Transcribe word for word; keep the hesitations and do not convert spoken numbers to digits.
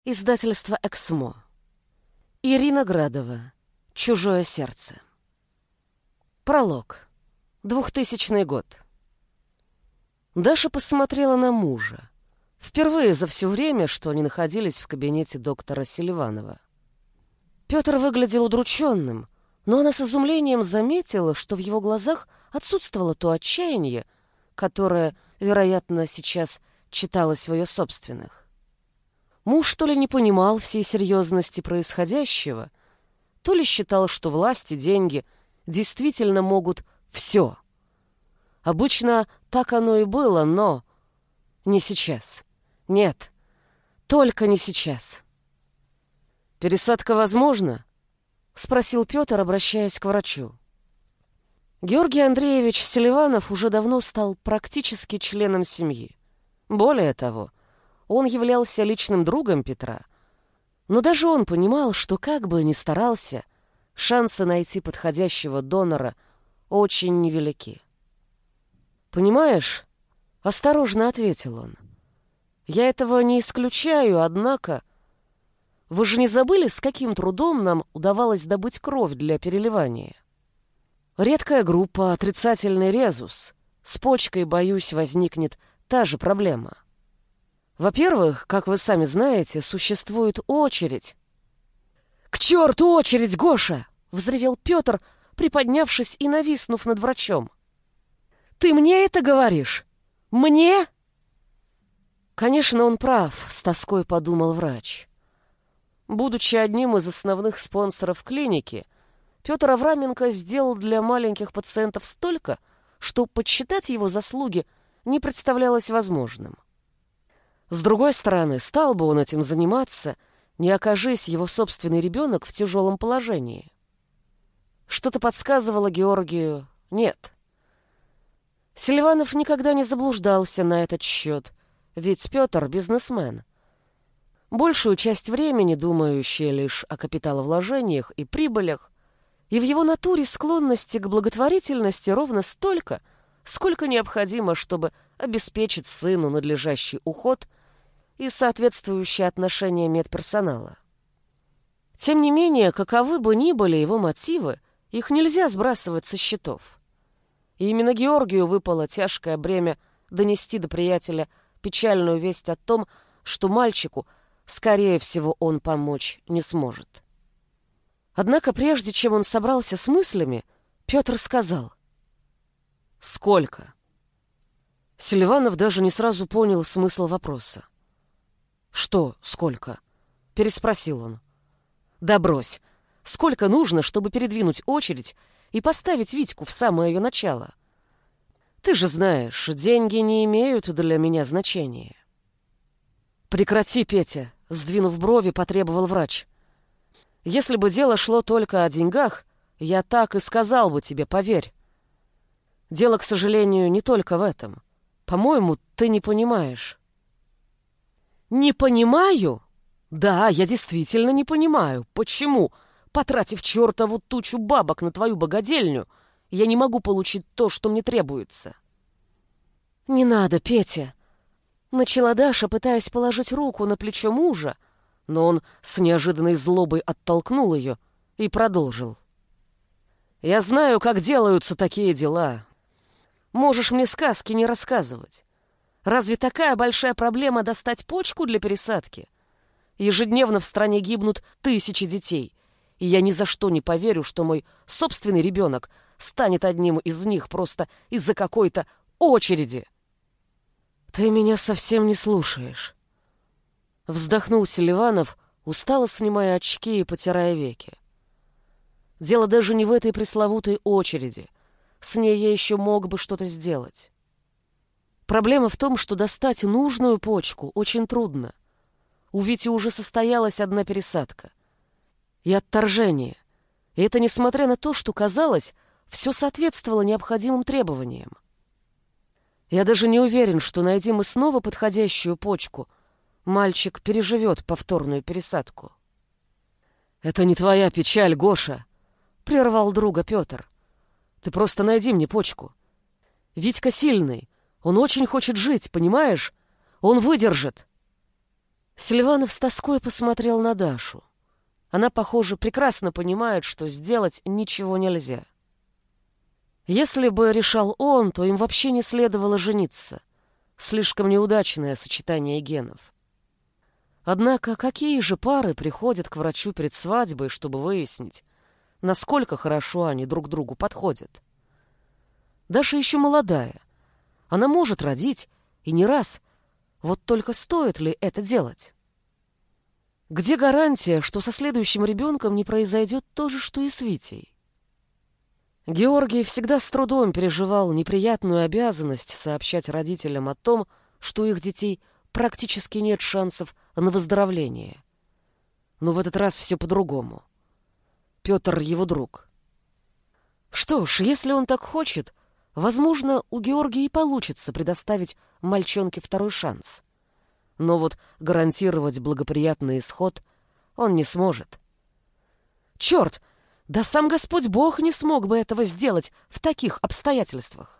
Издательство «Эксмо». Ирина Градова. «Чужое сердце». Пролог. Двухтысячный год. Даша посмотрела на мужа. Впервые за все время, что они находились в кабинете доктора Селиванова. Петр выглядел удрученным, но она с изумлением заметила, что в его глазах отсутствовало то отчаяние, которое, вероятно, сейчас читалось в ее собственных. Муж то ли не понимал всей серьезности происходящего, то ли считал, что власть и деньги действительно могут все. Обычно так оно и было, но не сейчас. Нет, только не сейчас. «Пересадка возможна?» — спросил Петр, обращаясь к врачу. Георгий Андреевич Селиванов уже давно стал практически членом семьи. Более того, он являлся личным другом Петра, но даже он понимал, что как бы ни старался, шансы найти подходящего донора очень невелики. «Понимаешь?» — осторожно ответил он. «Я этого не исключаю, однако... Вы же не забыли, с каким трудом нам удавалось добыть кровь для переливания? Редкая группа, отрицательный резус. С почкой, боюсь, возникнет та же проблема. Во-первых, как вы сами знаете, существует очередь». «К черту очередь, Гоша!» — взревел Петр, приподнявшись и нависнув над врачом. «Ты мне это говоришь? Мне?» Конечно, он прав, с тоской подумал врач. Будучи одним из основных спонсоров клиники, Петр Авраменко сделал для маленьких пациентов столько, что подсчитать его заслуги не представлялось возможным. С другой стороны, стал бы он этим заниматься, не окажись его собственный ребенок в тяжелом положении. Что-то подсказывало Георгию «нет». Селиванов никогда не заблуждался на этот счет, ведь Петр — бизнесмен. Большую часть времени думающий лишь о капиталовложениях и прибылях, и в его натуре склонности к благотворительности ровно столько, сколько необходимо, чтобы обеспечить сыну надлежащий уход и соответствующее отношение медперсонала. Тем не менее, каковы бы ни были его мотивы, их нельзя сбрасывать со счетов. И именно Георгию выпало тяжкое бремя донести до приятеля печальную весть о том, что мальчику, скорее всего, он помочь не сможет. Однако прежде чем он собрался с мыслями, Петр сказал: «Сколько?» Селиванов даже не сразу понял смысл вопроса. «Что сколько?» — переспросил он. «Да брось! Сколько нужно, чтобы передвинуть очередь и поставить Витьку в самое ее начало? Ты же знаешь, деньги не имеют для меня значения». «Прекрати, Петя!» — сдвинув брови, потребовал врач. «Если бы дело шло только о деньгах, я так и сказал бы тебе, поверь. Дело, к сожалению, не только в этом. По-моему, ты не понимаешь». «Не понимаю? Да, я действительно не понимаю, почему, потратив чертову тучу бабок на твою богадельню, я не могу получить то, что мне требуется». «Не надо, Петя!» Начала Даша, пытаясь положить руку на плечо мужа, но он с неожиданной злобой оттолкнул ее и продолжил. «Я знаю, как делаются такие дела. Можешь мне сказки не рассказывать. Разве такая большая проблема достать почку для пересадки? Ежедневно в стране гибнут тысячи детей, и я ни за что не поверю, что мой собственный ребенок станет одним из них просто из-за какой-то очереди». «Ты меня совсем не слушаешь», — вздохнул Селиванов, устало снимая очки и потирая веки. «Дело даже не в этой пресловутой очереди. С ней я еще мог бы что-то сделать. Проблема в том, что достать нужную почку очень трудно. У Вити уже состоялась одна пересадка. И отторжение. И это несмотря на то, что, казалось, все соответствовало необходимым требованиям. Я даже не уверен, что, найдем мы снова подходящую почку, мальчик переживет повторную пересадку». «Это не твоя печаль, Гоша», — прервал друга Петр. «Ты просто найди мне почку. Витька сильный, он очень хочет жить, понимаешь? Он выдержит». Селиванов с тоской посмотрел на Дашу. Она, похоже, прекрасно понимает, что сделать ничего нельзя. Если бы решал он, то им вообще не следовало жениться. Слишком неудачное сочетание генов. Однако какие же пары приходят к врачу перед свадьбой, чтобы выяснить, насколько хорошо они друг другу подходят? Даша еще молодая. Она может родить, и не раз. Вот только стоит ли это делать? Где гарантия, что со следующим ребенком не произойдет то же, что и с Витей? Георгий всегда с трудом переживал неприятную обязанность сообщать родителям о том, что у их детей практически нет шансов на выздоровление. Но в этот раз все по-другому. Петр его друг. Что ж, если он так хочет, возможно, у Георгия и получится предоставить мальчонке второй шанс. Но вот гарантировать благоприятный исход он не сможет. Черт! Да сам Господь Бог не смог бы этого сделать в таких обстоятельствах.